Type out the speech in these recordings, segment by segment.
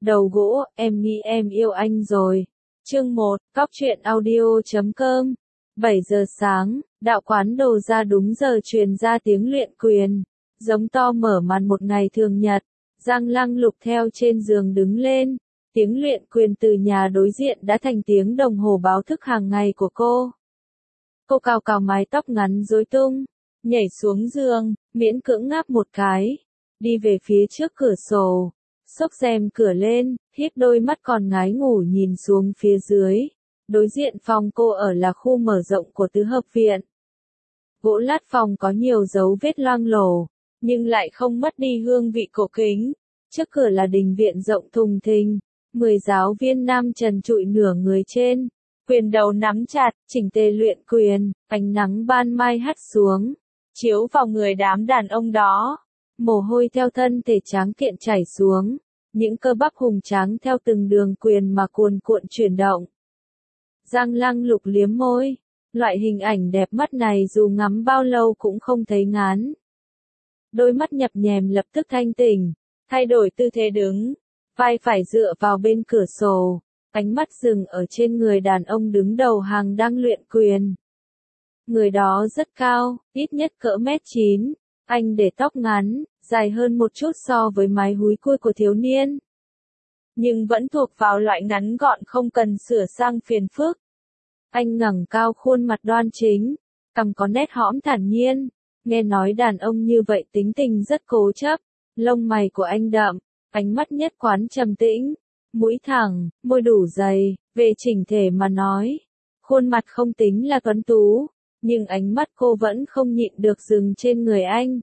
Đầu gỗ, em nghĩ em yêu anh rồi. Chương 1, Cóc truyện audio.com 7 giờ sáng, đạo quán đồ ra đúng giờ truyền ra tiếng luyện quyền. Giống to mở màn một ngày thường nhật. Giang Lăng Lục theo trên giường đứng lên. Tiếng luyện quyền từ nhà đối diện đã thành tiếng đồng hồ báo thức hàng ngày của cô. Cô cào cào mái tóc ngắn rối tung, nhảy xuống giường, miễn cưỡng ngáp một cái, đi về phía trước cửa sổ, xốc rèm cửa lên, híp đôi mắt còn ngái ngủ nhìn xuống phía dưới. Đối diện phòng cô ở là khu mở rộng của tứ hợp viện. Gỗ lát phòng có nhiều dấu vết loang lổ, nhưng lại không mất đi hương vị cổ kính. Trước cửa là đình viện rộng thùng thình, 10 giáo viên nam trần trụi nửa người trên, quyền đầu nắm chặt, chỉnh tề luyện quyền, ánh nắng ban mai hắt xuống, chiếu vào người đám đàn ông đó. Mồ hôi theo thân thể tráng kiện chảy xuống, những cơ bắp hùng tráng theo từng đường quyền mà cuồn cuộn chuyển động. Giang Lăng Lục liếm môi, loại hình ảnh đẹp mắt này dù ngắm bao lâu cũng không thấy ngán. Đôi mắt nhập nhèm lập tức thanh tỉnh, thay đổi tư thế đứng, vai phải dựa vào bên cửa sổ, ánh mắt dừng ở trên người đàn ông đứng đầu hàng đang luyện quyền. Người đó rất cao, ít nhất cỡ m9, anh để tóc ngắn, dài hơn một chút so với mái húi cui của thiếu niên. Nhưng vẫn thuộc vào loại ngắn gọn không cần sửa sang phiền phức. Anh ngẩng cao khuôn mặt đoan chính, cằm có nét hõm thản nhiên, nghe nói đàn ông như vậy tính tình rất cố chấp, lông mày của anh đậm, ánh mắt nhất quán trầm tĩnh, mũi thẳng, môi đủ dày, về chỉnh thể mà nói, khuôn mặt không tính là tuấn tú, nhưng ánh mắt cô vẫn không nhịn được dừng trên người anh.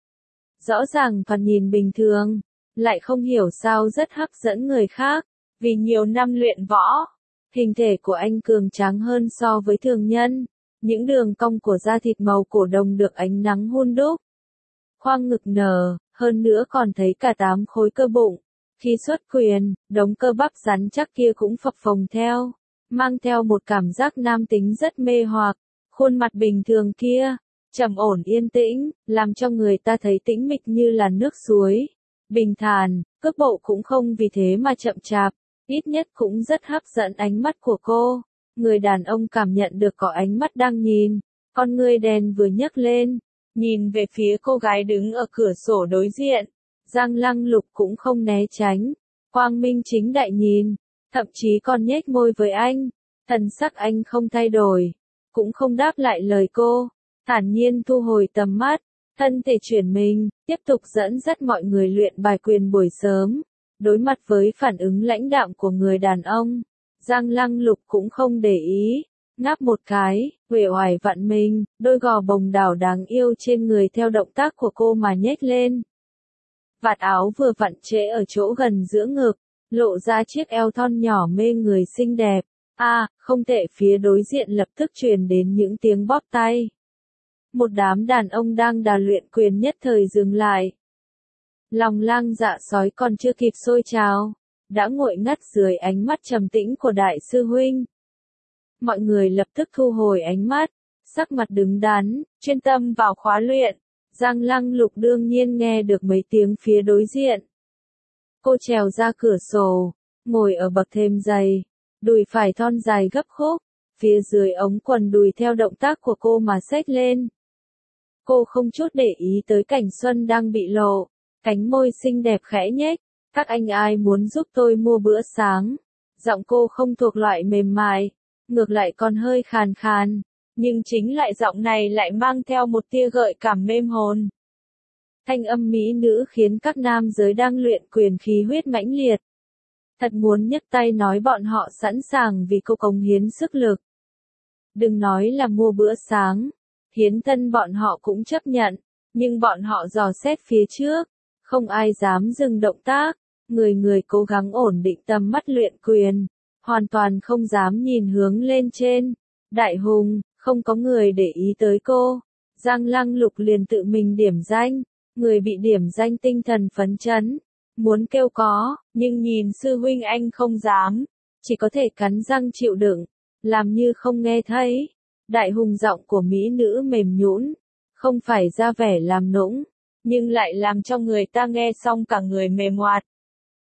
Rõ ràng thoạt nhìn bình thường, lại không hiểu sao rất hấp dẫn người khác, vì nhiều năm luyện võ, hình thể của anh cường tráng hơn so với thường nhân, những đường cong của da thịt màu cổ đồng được ánh nắng hun đúc. Khoang ngực nở, hơn nữa còn thấy cả 8 khối cơ bụng, khi xuất quyền, đống cơ bắp rắn chắc kia cũng phập phồng theo, mang theo một cảm giác nam tính rất mê hoặc, khuôn mặt bình thường kia, trầm ổn yên tĩnh, làm cho người ta thấy tĩnh mịch như là nước suối, bình thản, cước bộ cũng không vì thế mà chậm chạp, ít nhất cũng rất hấp dẫn ánh mắt của cô. Người đàn ông cảm nhận được có ánh mắt đang nhìn, con ngươi đèn vừa nhấc lên, nhìn về phía cô gái đứng ở cửa sổ đối diện. Giang Lăng Lục cũng không né tránh, quang minh chính đại nhìn, thậm chí còn nhếch môi với anh, thần sắc anh không thay đổi, cũng không đáp lại lời cô, thản nhiên thu hồi tầm mắt, thân thể chuyển mình, tiếp tục dẫn dắt mọi người luyện bài quyền buổi sớm. Đối mặt với phản ứng lãnh đạm của người đàn ông, Giang Lăng Lục cũng không để ý, ngáp một cái, uể oải vặn mình, đôi gò bồng đảo đáng yêu trên người theo động tác của cô mà nhếch lên. Vạt áo vừa vặn trễ ở chỗ gần giữa ngực, lộ ra chiếc eo thon nhỏ mê người xinh đẹp. Không tệ. Phía đối diện lập tức truyền đến những tiếng bóp tay. Một đám đàn ông đang đà luyện quyền nhất thời dừng lại. Lòng lang dạ sói còn chưa kịp sôi trào, đã nguội ngắt dưới ánh mắt trầm tĩnh của đại sư huynh. Mọi người lập tức thu hồi ánh mắt, sắc mặt đứng đắn, chuyên tâm vào khóa luyện. Giang Lăng Lục đương nhiên nghe được mấy tiếng phía đối diện. Cô trèo ra cửa sổ, ngồi ở bậc thềm dày, đùi phải thon dài gấp khúc, phía dưới ống quần đùi theo động tác của cô mà xếch lên. Cô không chút để ý tới cảnh xuân đang bị lộ, cánh môi xinh đẹp khẽ nhếch, các anh ai muốn giúp tôi mua bữa sáng. Giọng cô không thuộc loại mềm mại, ngược lại còn hơi khàn khàn. Nhưng chính lại giọng này lại mang theo một tia gợi cảm mềm hồn. Thanh âm mỹ nữ khiến các nam giới đang luyện quyền khí huyết mãnh liệt. Thật muốn nhấc tay nói bọn họ sẵn sàng vì cô cống hiến sức lực. Đừng nói là mua bữa sáng, hiến thân bọn họ cũng chấp nhận, nhưng bọn họ dò xét phía trước, không ai dám dừng động tác, người người cố gắng ổn định tầm mắt luyện quyền, hoàn toàn không dám nhìn hướng lên trên. Đại hùng, không có người để ý tới cô. Giang Lăng Lục liền tự mình điểm danh, người bị điểm danh tinh thần phấn chấn, muốn kêu có, nhưng nhìn sư huynh anh không dám, chỉ có thể cắn răng chịu đựng, làm như không nghe thấy. Đại hùng giọng của mỹ nữ mềm nhũn, không phải ra vẻ làm nũng, nhưng lại làm cho người ta nghe xong cả người mềm oạt.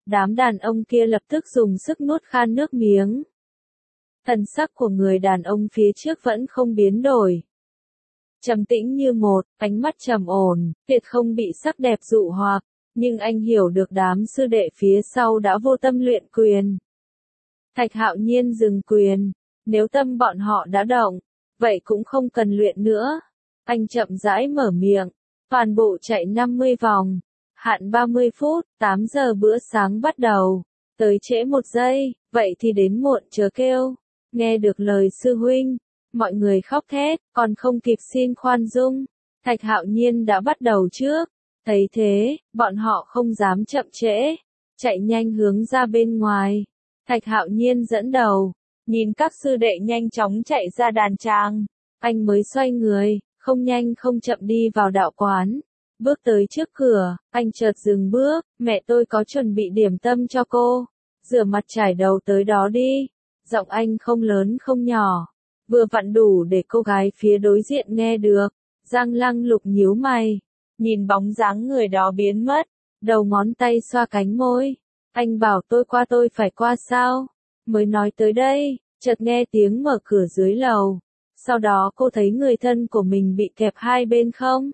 Đám đàn ông kia lập tức dùng sức nuốt khan nước miếng. Thần sắc của người đàn ông phía trước vẫn không biến đổi. Trầm tĩnh như một, ánh mắt trầm ổn, tuyệt không bị sắc đẹp dụ hoặc, nhưng anh hiểu được đám sư đệ phía sau đã vô tâm luyện quyền. Thạch Hạo Nhiên dừng quyền, nếu tâm bọn họ đã động, vậy cũng không cần luyện nữa. Anh chậm rãi mở miệng, toàn bộ chạy 50 vòng, hạn 30 phút, 8 giờ bữa sáng bắt đầu, tới trễ 1 giây, vậy thì đến muộn chớ kêu. Nghe được lời sư huynh, mọi người khóc thét, còn không kịp xin khoan dung. Thạch Hạo Nhiên đã bắt đầu trước, thấy thế, bọn họ không dám chậm trễ, chạy nhanh hướng ra bên ngoài. Thạch Hạo Nhiên dẫn đầu, nhìn các sư đệ nhanh chóng chạy ra đàn tràng, anh mới xoay người, không nhanh không chậm đi vào đạo quán. Bước tới trước cửa, anh chợt dừng bước, mẹ tôi có chuẩn bị điểm tâm cho cô, rửa mặt trải đầu tới đó đi. Giọng anh không lớn không nhỏ, vừa vặn đủ để cô gái phía đối diện nghe được. Giang Lăng Lục nhíu mày, nhìn bóng dáng người đó biến mất, đầu ngón tay xoa cánh môi. Anh bảo tôi qua, tôi phải qua sao? Mới nói tới đây, chợt nghe tiếng mở cửa dưới lầu. Sau đó cô thấy người thân của mình bị kẹp hai bên không?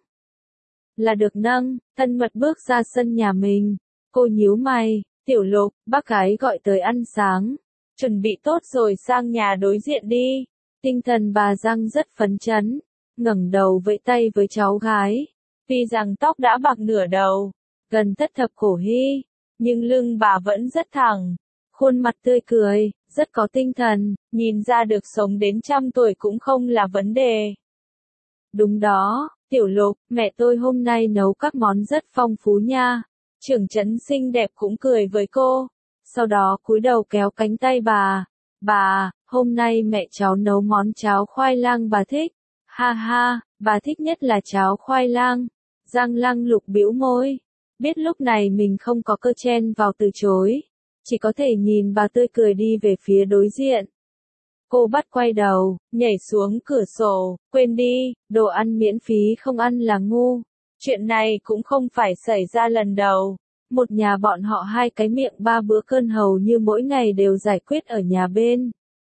Là được nâng, thân mật bước ra sân nhà mình. Cô nhíu mày, Tiểu Lục, bác gái gọi tới ăn sáng. Chuẩn bị tốt rồi sang nhà đối diện đi. Tinh thần bà Giang rất phấn chấn, ngẩng đầu vẫy tay với cháu gái. Tuy rằng tóc đã bạc nửa đầu, gần thất thập cổ hy, nhưng lưng bà vẫn rất thẳng, khuôn mặt tươi cười, rất có tinh thần, nhìn ra được sống đến 100 tuổi cũng không là vấn đề. Đúng đó, Tiểu Lục, mẹ tôi hôm nay nấu các món rất phong phú nha. Trưởng trấn xinh đẹp cũng cười với cô, sau đó cúi đầu kéo cánh tay bà. Bà, hôm nay mẹ cháu nấu món cháo khoai lang bà thích. Ha ha, bà thích nhất là cháo khoai lang. Giang Lăng Lục bĩu môi, biết lúc này mình không có cơ chen vào từ chối, chỉ có thể nhìn bà tươi cười đi về phía đối diện. Cô bắt quay đầu, nhảy xuống cửa sổ, quên đi, đồ ăn miễn phí không ăn là ngu. Chuyện này cũng không phải xảy ra lần đầu. Một nhà bọn họ hai cái miệng ba bữa cơm hầu như mỗi ngày đều giải quyết ở nhà bên.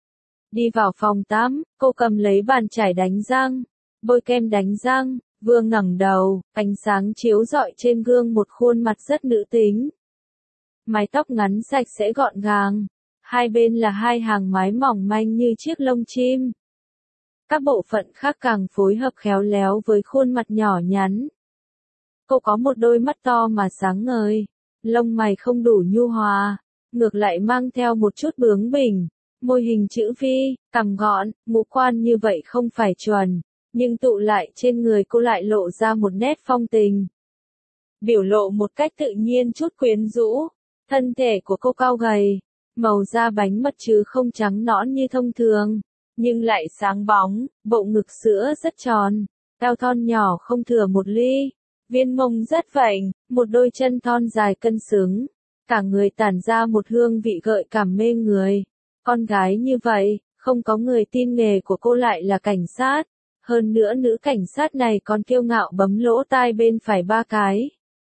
Đi vào phòng tắm, cô cầm lấy bàn chải đánh răng, bôi kem đánh răng, vừa ngẩng đầu, ánh sáng chiếu rọi trên gương một khuôn mặt rất nữ tính. Mái tóc ngắn sạch sẽ gọn gàng, hai bên là hai hàng mái mỏng manh như chiếc lông chim. Các bộ phận khác càng phối hợp khéo léo với khuôn mặt nhỏ nhắn. Cô có một đôi mắt to mà sáng ngời, lông mày không đủ nhu hòa, ngược lại mang theo một chút bướng bỉnh, môi hình chữ V, cằm gọn, ngũ quan như vậy không phải chuẩn, nhưng tụ lại trên người cô lại lộ ra một nét phong tình. Biểu lộ một cách tự nhiên chút quyến rũ, thân thể của cô cao gầy, màu da bánh mật chứ không trắng nõn như thông thường, nhưng lại sáng bóng, bộ ngực sữa rất tròn, eo thon nhỏ không thừa một ly. Viên mông rất vảnh, một đôi chân thon dài cân xứng, cả người tản ra một hương vị gợi cảm mê người. Con gái như vậy, không có người tin nghề của cô lại là cảnh sát. Hơn nữa nữ cảnh sát này còn kiêu ngạo bấm lỗ tai bên phải 3 cái.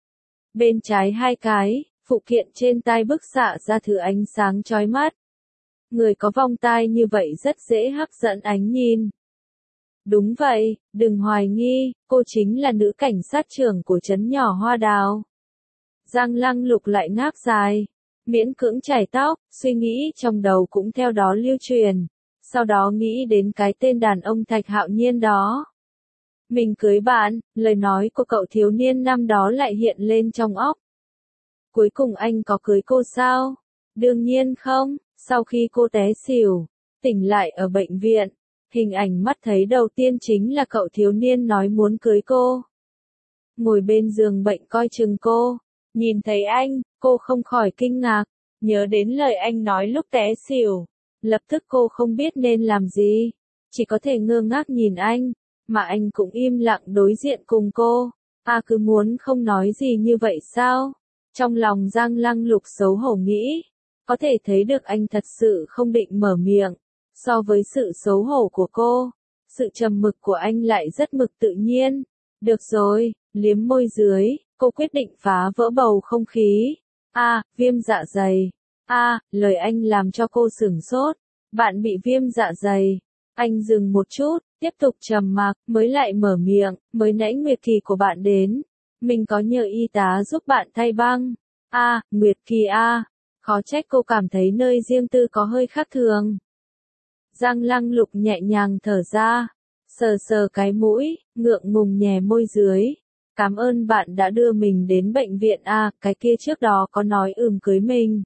Bên trái 2 cái, phụ kiện trên tai bức xạ ra thứ ánh sáng chói mắt. Người có vòng tai như vậy rất dễ hấp dẫn ánh nhìn. Đúng vậy, đừng hoài nghi, cô chính là nữ cảnh sát trưởng của trấn nhỏ Hoa Đào. Giang Lăng Lục lại ngáp dài, miễn cưỡng chải tóc, suy nghĩ trong đầu cũng theo đó lưu truyền, sau đó nghĩ đến cái tên đàn ông Thạch Hạo Nhiên đó. Mình cưới bạn, lời nói của cậu thiếu niên năm đó lại hiện lên trong óc. Cuối cùng anh có cưới cô sao? Đương nhiên không, sau khi cô té xỉu, tỉnh lại ở bệnh viện. Hình ảnh mắt thấy đầu tiên chính là cậu thiếu niên nói muốn cưới cô. Ngồi bên giường bệnh coi chừng cô, nhìn thấy anh, cô không khỏi kinh ngạc, nhớ đến lời anh nói lúc té xỉu. Lập tức cô không biết nên làm gì, chỉ có thể ngơ ngác nhìn anh, mà anh cũng im lặng đối diện cùng cô. À cứ muốn không nói gì như vậy sao? Trong lòng Giang Lăng Lục xấu hổ nghĩ, có thể thấy được anh thật sự không định mở miệng. So với sự xấu hổ của cô, sự trầm mực của anh lại rất mực tự nhiên. Được rồi, liếm môi dưới, cô quyết định phá vỡ bầu không khí. Viêm dạ dày. Lời anh làm cho cô sửng sốt. Bạn bị viêm dạ dày. Anh dừng một chút, tiếp tục trầm mặc, mới lại mở miệng, mới nãy Nguyệt Kỳ của bạn đến. Mình có nhờ y tá giúp bạn thay băng. Nguyệt Kỳ Khó trách cô cảm thấy nơi riêng tư có hơi khác thường. Giang Lăng Lục nhẹ nhàng thở ra, sờ sờ cái mũi, ngượng ngùng nhè môi dưới. Cảm ơn bạn đã đưa mình đến bệnh viện cái kia trước đó có nói cưới mình.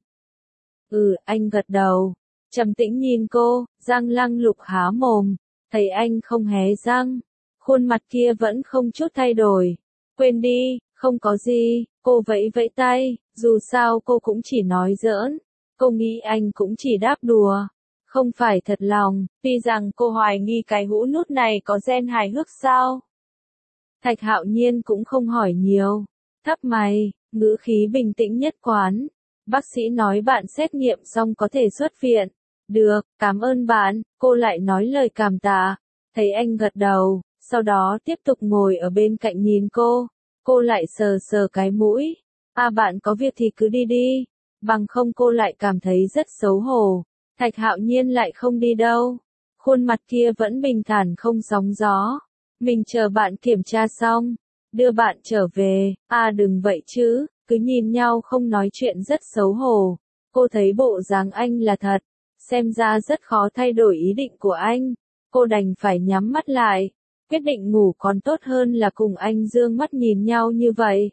Anh gật đầu. Trầm tĩnh nhìn cô, Giang Lăng Lục há mồm, thấy anh không hé răng. Khuôn mặt kia vẫn không chút thay đổi. Quên đi, không có gì, cô vẫy vẫy tay, dù sao cô cũng chỉ nói giỡn. Cô nghĩ anh cũng chỉ đáp đùa. Không phải thật lòng, tuy rằng cô hoài nghi cái hũ nút này có gen hài hước sao. Thạch Hạo Nhiên cũng không hỏi nhiều. Thấp mày, ngữ khí bình tĩnh nhất quán. Bác sĩ nói bạn xét nghiệm xong có thể xuất viện. Được, cảm ơn bạn, cô lại nói lời cảm tạ. Thấy anh gật đầu, sau đó tiếp tục ngồi ở bên cạnh nhìn cô. Cô lại sờ sờ cái mũi. Bạn có việc thì cứ đi đi. Bằng không cô lại cảm thấy rất xấu hổ. Thạch Hạo Nhiên lại không đi đâu. Khuôn mặt kia vẫn bình thản không sóng gió. Mình chờ bạn kiểm tra xong. Đưa bạn trở về. Đừng vậy chứ. Cứ nhìn nhau không nói chuyện rất xấu hổ. Cô thấy bộ dáng anh là thật. Xem ra rất khó thay đổi ý định của anh. Cô đành phải nhắm mắt lại. Quyết định ngủ còn tốt hơn là cùng anh dương mắt nhìn nhau như vậy.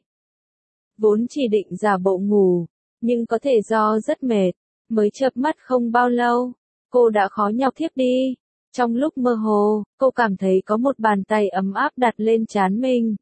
Vốn chỉ định giả bộ ngủ. Nhưng có thể do rất mệt. Mới chợp mắt không bao lâu. Cô đã khó nhọc thiếp đi. Trong lúc mơ hồ, cô cảm thấy có một bàn tay ấm áp đặt lên trán mình.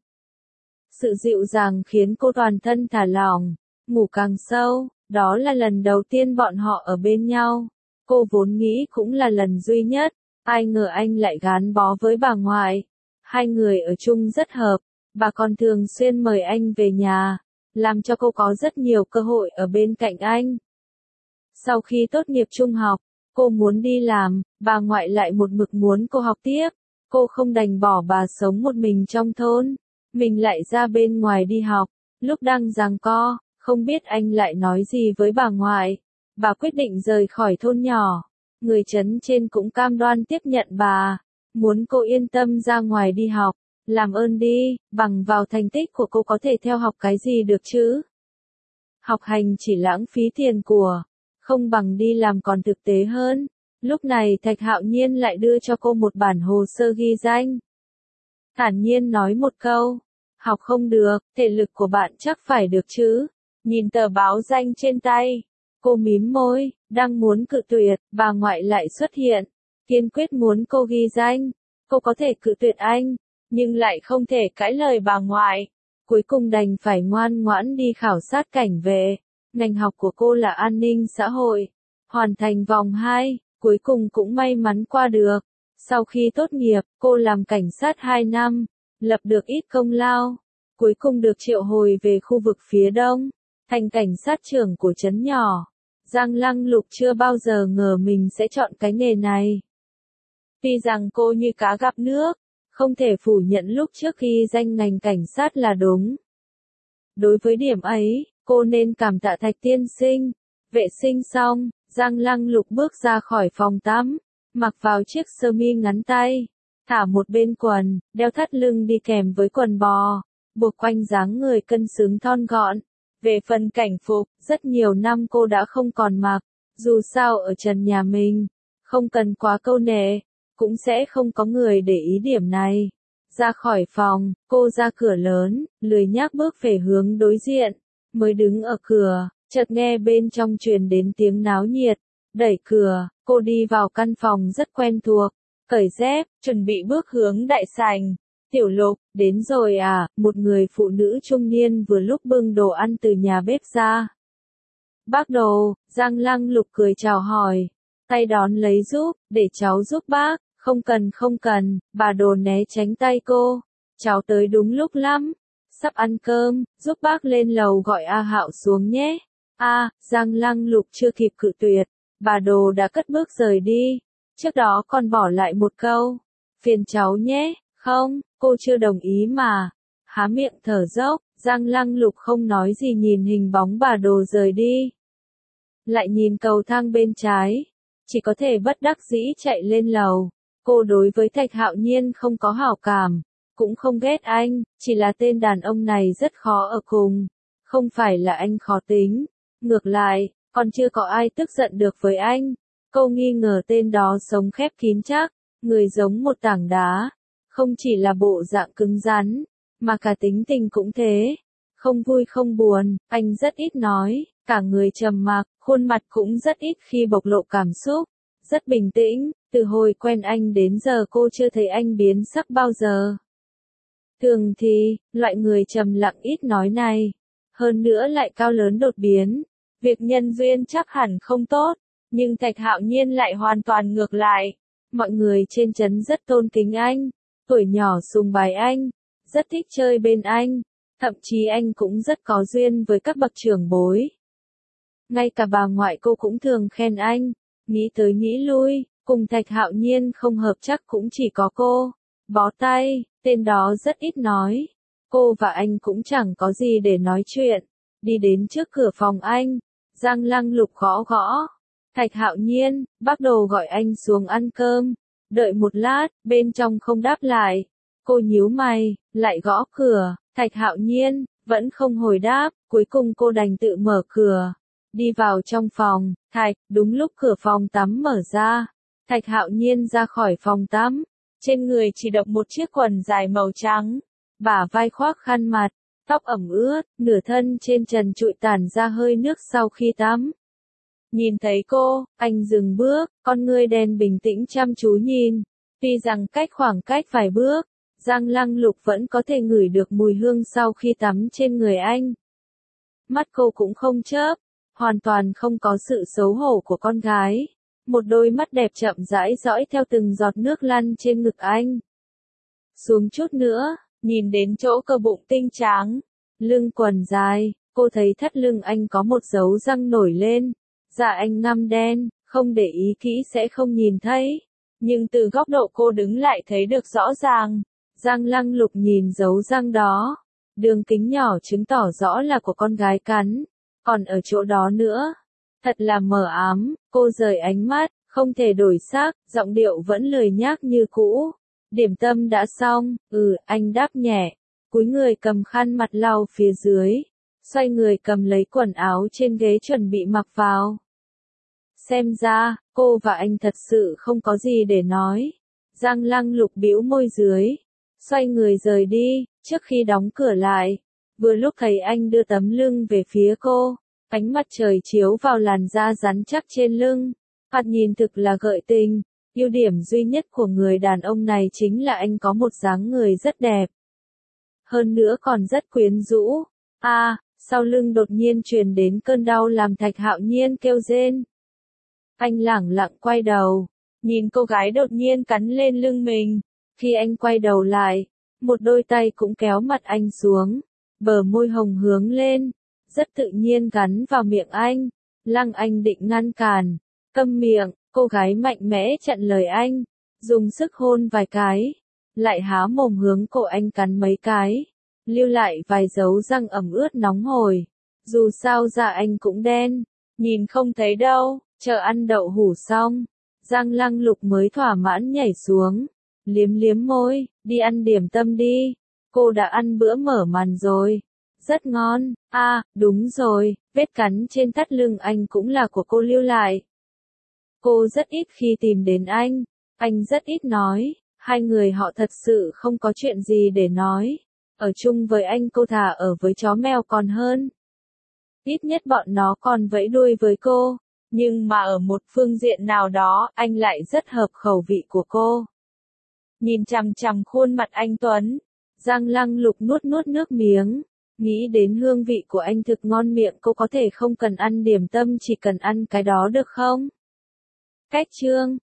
Sự dịu dàng khiến cô toàn thân thả lỏng, ngủ càng sâu, đó là lần đầu tiên bọn họ ở bên nhau. Cô vốn nghĩ cũng là lần duy nhất, ai ngờ anh lại gắn bó với bà ngoại. Hai người ở chung rất hợp, bà còn thường xuyên mời anh về nhà, làm cho cô có rất nhiều cơ hội ở bên cạnh anh. Sau khi tốt nghiệp trung học, cô muốn đi làm, bà ngoại lại một mực muốn cô học tiếp. Cô không đành bỏ bà sống một mình trong thôn. Mình lại ra bên ngoài đi học, lúc đang giằng co, không biết anh lại nói gì với bà ngoại. Bà quyết định rời khỏi thôn nhỏ. Người trấn trên cũng cam đoan tiếp nhận bà, muốn cô yên tâm ra ngoài đi học. Làm ơn đi, bằng vào thành tích của cô có thể theo học cái gì được chứ? Học hành chỉ lãng phí tiền của, không bằng đi làm còn thực tế hơn. Lúc này Thạch Hạo Nhiên lại đưa cho cô một bản hồ sơ ghi danh. Thản nhiên nói một câu, học không được, thể lực của bạn chắc phải được chứ. Nhìn tờ báo danh trên tay, cô mím môi, đang muốn cự tuyệt, bà ngoại lại xuất hiện, kiên quyết muốn cô ghi danh. Cô có thể cự tuyệt anh, nhưng lại không thể cãi lời bà ngoại. Cuối cùng đành phải ngoan ngoãn đi khảo sát cảnh vệ. Ngành học của cô là an ninh xã hội. Hoàn thành vòng 2, cuối cùng cũng may mắn qua được. Sau khi tốt nghiệp, cô làm cảnh sát 2 năm, lập được ít công lao. Cuối cùng được triệu hồi về khu vực phía đông, thành cảnh sát trưởng của trấn nhỏ. Giang Lăng Lục chưa bao giờ ngờ mình sẽ chọn cái nghề này. Tuy rằng cô như cá gặp nước, không thể phủ nhận lúc trước khi danh ngành cảnh sát là đúng. Đối với điểm ấy, cô nên cảm tạ Thạch tiên sinh. Vệ sinh xong, Giang Lăng Lục bước ra khỏi phòng tắm, mặc vào chiếc sơ mi ngắn tay, thả một bên quần, đeo thắt lưng đi kèm với quần bò, buộc quanh dáng người cân xứng thon gọn. Về phần cảnh phục, rất nhiều năm cô đã không còn mặc, dù sao ở trần nhà mình, không cần quá câu nệ, cũng sẽ không có người để ý điểm này. Ra khỏi phòng, cô ra cửa lớn, lười nhác bước về hướng đối diện, mới đứng ở cửa, chợt nghe bên trong truyền đến tiếng náo nhiệt. Đẩy cửa, cô đi vào căn phòng rất quen thuộc, cởi dép, chuẩn bị bước hướng đại sảnh. Tiểu Lục, đến rồi à? Một người phụ nữ trung niên vừa lúc bưng đồ ăn từ nhà bếp ra. Bác Đồ, Giang Lăng Lục cười chào hỏi, tay đón lấy giúp, để cháu giúp bác. Không cần, bà Đồ né tránh tay cô. Cháu tới đúng lúc lắm, sắp ăn cơm, giúp bác lên lầu gọi A Hạo xuống nhé. Giang Lăng Lục chưa kịp cự tuyệt, bà Đồ đã cất bước rời đi. Trước đó còn bỏ lại một câu, phiền cháu nhé. Không, cô chưa đồng ý mà. Há miệng thở dốc, Giang Lăng Lục không nói gì nhìn hình bóng bà Đồ rời đi. Lại nhìn cầu thang bên trái. Chỉ có thể bất đắc dĩ chạy lên lầu. Cô đối với Thạch Hạo Nhiên không có hảo cảm. Cũng không ghét anh, chỉ là tên đàn ông này rất khó ở cùng. Không phải là anh khó tính. Ngược lại, còn chưa có ai tức giận được với anh. Cô nghi ngờ tên đó sống khép kín chắc. Người giống một tảng đá. Không chỉ là bộ dạng cứng rắn, mà cả tính tình cũng thế. Không vui không buồn, anh rất ít nói, cả người trầm mặc, khuôn mặt cũng rất ít khi bộc lộ cảm xúc. Rất bình tĩnh, từ hồi quen anh đến giờ cô chưa thấy anh biến sắc bao giờ. Thường thì, loại người trầm lặng ít nói này, hơn nữa lại cao lớn đột biến. Việc nhân duyên chắc hẳn không tốt, nhưng Thạch Hạo Nhiên lại hoàn toàn ngược lại. Mọi người trên trấn rất tôn kính anh, tuổi nhỏ sùng bái anh, rất thích chơi bên anh, thậm chí anh cũng rất có duyên với các bậc trưởng bối. Ngay cả bà ngoại cô cũng thường khen anh, nghĩ tới nghĩ lui, cùng Thạch Hạo Nhiên không hợp chắc cũng chỉ có cô. Bó tay, tên đó rất ít nói. Cô và anh cũng chẳng có gì để nói chuyện. Đi đến trước cửa phòng anh, Giang Lăng Lục gõ gõ. Thạch Hạo Nhiên, bác Đồ gọi anh xuống ăn cơm. Đợi một lát, bên trong không đáp lại. Cô nhíu mày, lại gõ cửa. Thạch Hạo Nhiên, vẫn không hồi đáp. Cuối cùng cô đành tự mở cửa. Đi vào trong phòng, đúng lúc cửa phòng tắm mở ra. Thạch Hạo Nhiên ra khỏi phòng tắm. Trên người chỉ độc một chiếc quần dài màu trắng. Bả vai khoác khăn mặt, tóc ẩm ướt, nửa thân trên trần trụi tản ra hơi nước sau khi tắm. Nhìn thấy cô, anh dừng bước, con ngươi đen bình tĩnh chăm chú nhìn. Tuy rằng cách khoảng cách vài bước, Giang Lăng Lục vẫn có thể ngửi được mùi hương sau khi tắm trên người anh. Mắt cô cũng không chớp, hoàn toàn không có sự xấu hổ của con gái. Một đôi mắt đẹp chậm rãi dõi theo từng giọt nước lăn trên ngực anh. Xuống chút nữa, nhìn đến chỗ cơ bụng tinh tráng, lưng quần dài, cô thấy thắt lưng anh có một dấu răng nổi lên. Dạ anh ngăm đen, không để ý kỹ sẽ không nhìn thấy. Nhưng từ góc độ cô đứng lại thấy được rõ ràng. Giang Lăng Lục nhìn dấu răng đó. Đường kính nhỏ chứng tỏ rõ là của con gái cắn. Còn ở chỗ đó nữa. Thật là mờ ám, cô rời ánh mắt, không thể đổi sắc, giọng điệu vẫn lười nhác như cũ. Điểm tâm đã xong, anh đáp nhẹ. Cúi người cầm khăn mặt lau phía dưới. Xoay người cầm lấy quần áo trên ghế chuẩn bị mặc vào. Xem ra, cô và anh thật sự không có gì để nói. Giang Lăng Lục bĩu môi dưới. Xoay người rời đi, trước khi đóng cửa lại. Vừa lúc thấy anh đưa tấm lưng về phía cô. Ánh mặt trời chiếu vào làn da rắn chắc trên lưng. Thoạt nhìn thực là gợi tình. Ưu điểm duy nhất của người đàn ông này chính là anh có một dáng người rất đẹp. Hơn nữa còn rất quyến rũ. Sau lưng đột nhiên truyền đến cơn đau làm Thạch Hạo Nhiên kêu rên. Anh lẳng lặng quay đầu, nhìn cô gái đột nhiên cắn lên lưng mình. Khi anh quay đầu lại, một đôi tay cũng kéo mặt anh xuống, bờ môi hồng hướng lên, rất tự nhiên gắn vào miệng anh. Lăng Anh định ngăn cản, câm miệng, cô gái mạnh mẽ chặn lời anh, dùng sức hôn vài cái, lại há mồm hướng cổ anh cắn mấy cái, lưu lại vài dấu răng ẩm ướt nóng hổi. Dù sao da anh cũng đen, nhìn không thấy đâu. Chờ ăn đậu hủ xong, Giang Lăng Lục mới thỏa mãn nhảy xuống, liếm liếm môi, đi ăn điểm tâm đi. Cô đã ăn bữa mở màn rồi, rất ngon. Đúng rồi, vết cắn trên thắt lưng anh cũng là của cô lưu lại. Cô rất ít khi tìm đến anh rất ít nói, hai người họ thật sự không có chuyện gì để nói. Ở chung với anh cô thà ở với chó mèo còn hơn. Ít nhất bọn nó còn vẫy đuôi với cô. Nhưng mà ở một phương diện nào đó, anh lại rất hợp khẩu vị của cô. Nhìn chằm chằm khuôn mặt anh Tuấn, Giang Lăng Lục nuốt nước miếng, nghĩ đến hương vị của anh thực ngon miệng. Cô có thể không cần ăn điểm tâm, chỉ cần ăn cái đó được không? Cách chương